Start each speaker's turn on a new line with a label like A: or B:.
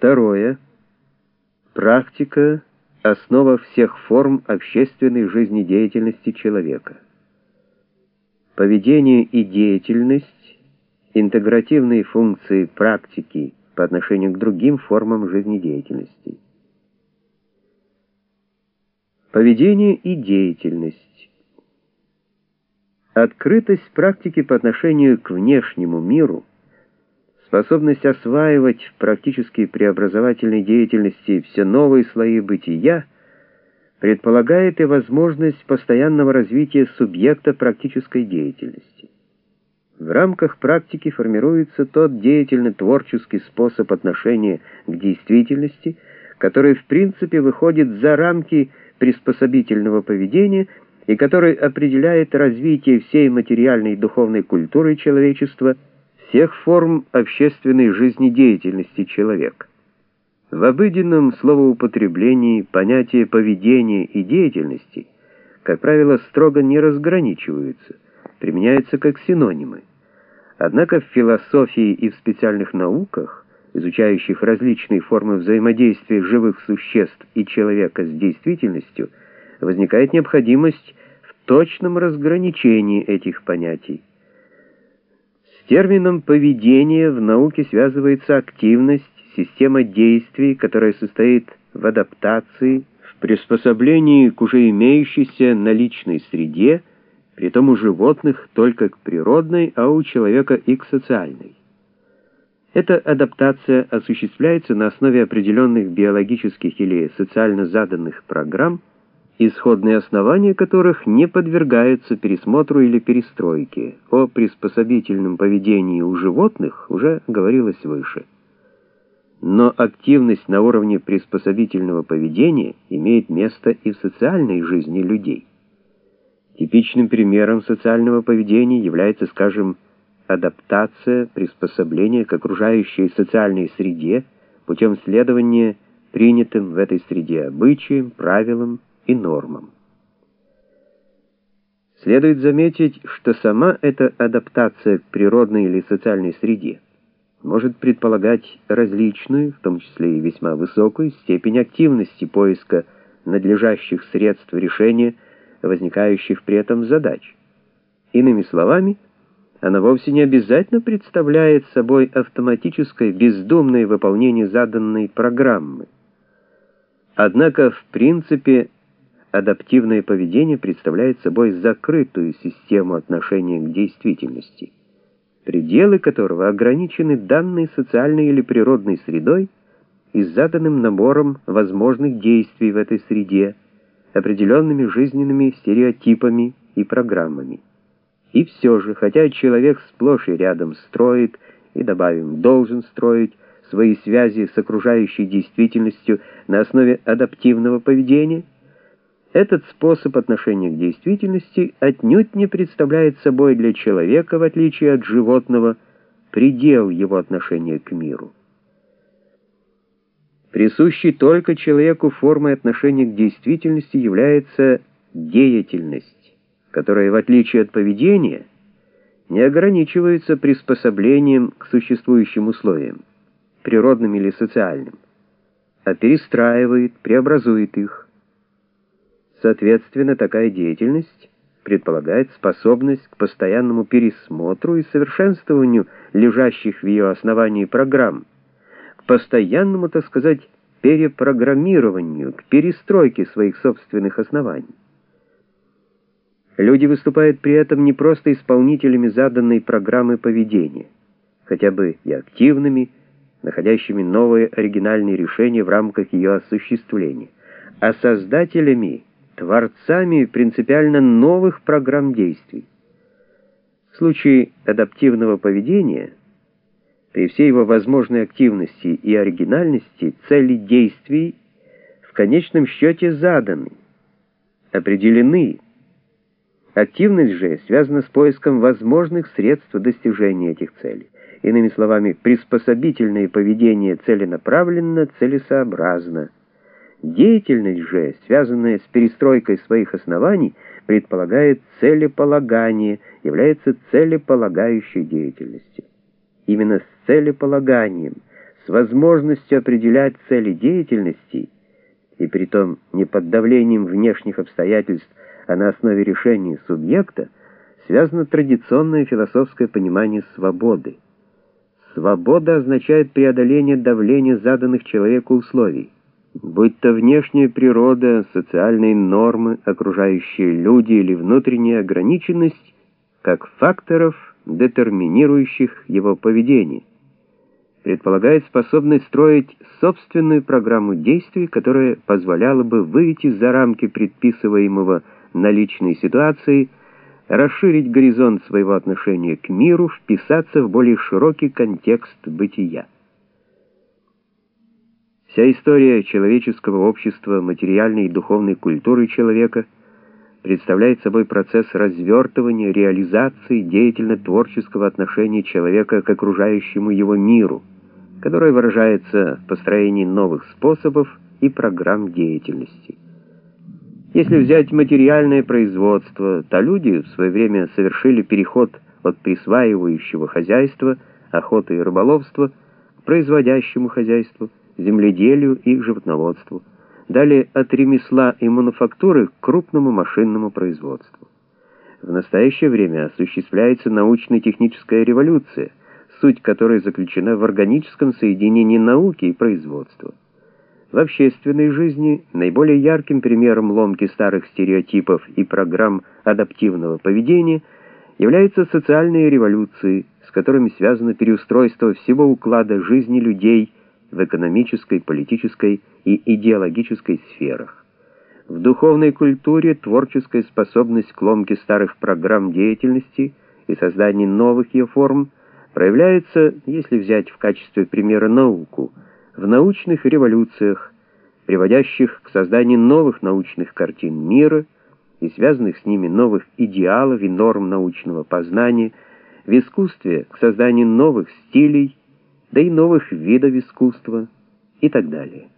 A: Второе. Практика — основа всех форм общественной жизнедеятельности человека. Поведение и деятельность — интегративные функции практики по отношению к другим формам жизнедеятельности. Поведение и деятельность. Открытость практики по отношению к внешнему миру, способность осваивать в практически преобразовательной деятельности все новые слои бытия предполагает и возможность постоянного развития субъекта практической деятельности. В рамках практики формируется тот деятельно-творческий способ отношения к действительности, который в принципе выходит за рамки приспособительного поведения и который определяет развитие всей материальной и духовной культуры человечества, всех форм общественной жизнедеятельности человека. В обыденном словоупотреблении понятия поведения и деятельности, как правило, строго не разграничиваются, применяются как синонимы. Однако в философии и в специальных науках, изучающих различные формы взаимодействия живых существ и человека с действительностью, возникает необходимость в точном разграничении этих понятий. С термином «поведение» в науке связывается активность, система действий, которая состоит в адаптации, в приспособлении к уже имеющейся наличной среде, притом у животных только к природной, а у человека и к социальной. Эта адаптация осуществляется на основе определенных биологических или социально заданных программ, исходные основания которых не подвергаются пересмотру или перестройке. О приспособительном поведении у животных уже говорилось выше. Но активность на уровне приспособительного поведения имеет место и в социальной жизни людей. Типичным примером социального поведения является, скажем, адаптация, приспособление к окружающей социальной среде путем следования принятым в этой среде обычаям, правилам и нормам. Следует заметить, что сама эта адаптация к природной или социальной среде может предполагать различную, в том числе и весьма высокую, степень активности поиска надлежащих средств решения возникающих при этом задач. Иными словами, она вовсе не обязательно представляет собой автоматическое бездумное выполнение заданной программы. Однако, в принципе, адаптивное поведение представляет собой закрытую систему отношения к действительности, пределы которого ограничены данной социальной или природной средой и заданным набором возможных действий в этой среде, определенными жизненными стереотипами и программами. И все же, хотя человек сплошь и рядом строит, и, добавим, должен строить свои связи с окружающей действительностью на основе адаптивного поведения, этот способ отношения к действительности отнюдь не представляет собой для человека, в отличие от животного, предел его отношения к миру. Присущей только человеку формой отношения к действительности является деятельность, которая, в отличие от поведения, не ограничивается приспособлением к существующим условиям, природным или социальным, а перестраивает, преобразует их. Соответственно, такая деятельность предполагает способность к постоянному пересмотру и совершенствованию лежащих в ее основании программ, к постоянному, так сказать, перепрограммированию, к перестройке своих собственных оснований. Люди выступают при этом не просто исполнителями заданной программы поведения, хотя бы и активными, находящими новые оригинальные решения в рамках ее осуществления, а создателями, творцами принципиально новых программ действий. В случае адаптивного поведения, при всей его возможной активности и оригинальности, цели действий в конечном счете заданы, определены. Активность же связана с поиском возможных средств достижения этих целей. Иными словами, приспособительное поведение целенаправленно, целесообразно. Деятельность же, связанная с перестройкой своих оснований, предполагает целеполагание, является целеполагающей деятельностью. Именно с целеполаганием, с возможностью определять цели деятельности, и притом не под давлением внешних обстоятельств, а на основе решений субъекта, связано традиционное философское понимание свободы. Свобода означает преодоление давления заданных человеку условий, будь то внешняя природа, социальные нормы, окружающие люди или внутренняя ограниченность, как факторов, детерминирующих его поведение. Предполагает способность строить собственную программу действий, которая позволяла бы выйти за рамки предписываемого наличной ситуации, расширить горизонт своего отношения к миру, вписаться в более широкий контекст бытия. Вся история человеческого общества, материальной и духовной культуры человека представляет собой процесс развертывания, реализации деятельно-творческого отношения человека к окружающему его миру, которое выражается в построении новых способов и программ деятельности. Если взять материальное производство, то люди в свое время совершили переход от присваивающего хозяйства, охоты и рыболовства, к производящему хозяйству, земледелию и животноводству, далее от ремесла и мануфактуры к крупному машинному производству. В настоящее время осуществляется научно-техническая революция, суть которой заключена в органическом соединении науки и производства. В общественной жизни наиболее ярким примером ломки старых стереотипов и программ адаптивного поведения являются социальные революции, с которыми связано переустройство всего уклада жизни людей в экономической, политической и идеологической сферах. В духовной культуре творческая способность к ломке старых программ деятельности и созданию новых ее форм проявляется, если взять в качестве примера науку, в научных революциях, приводящих к созданию новых научных картин мира и связанных с ними новых идеалов и норм научного познания, в искусстве к созданию новых стилей, да и новых видов искусства и так далее.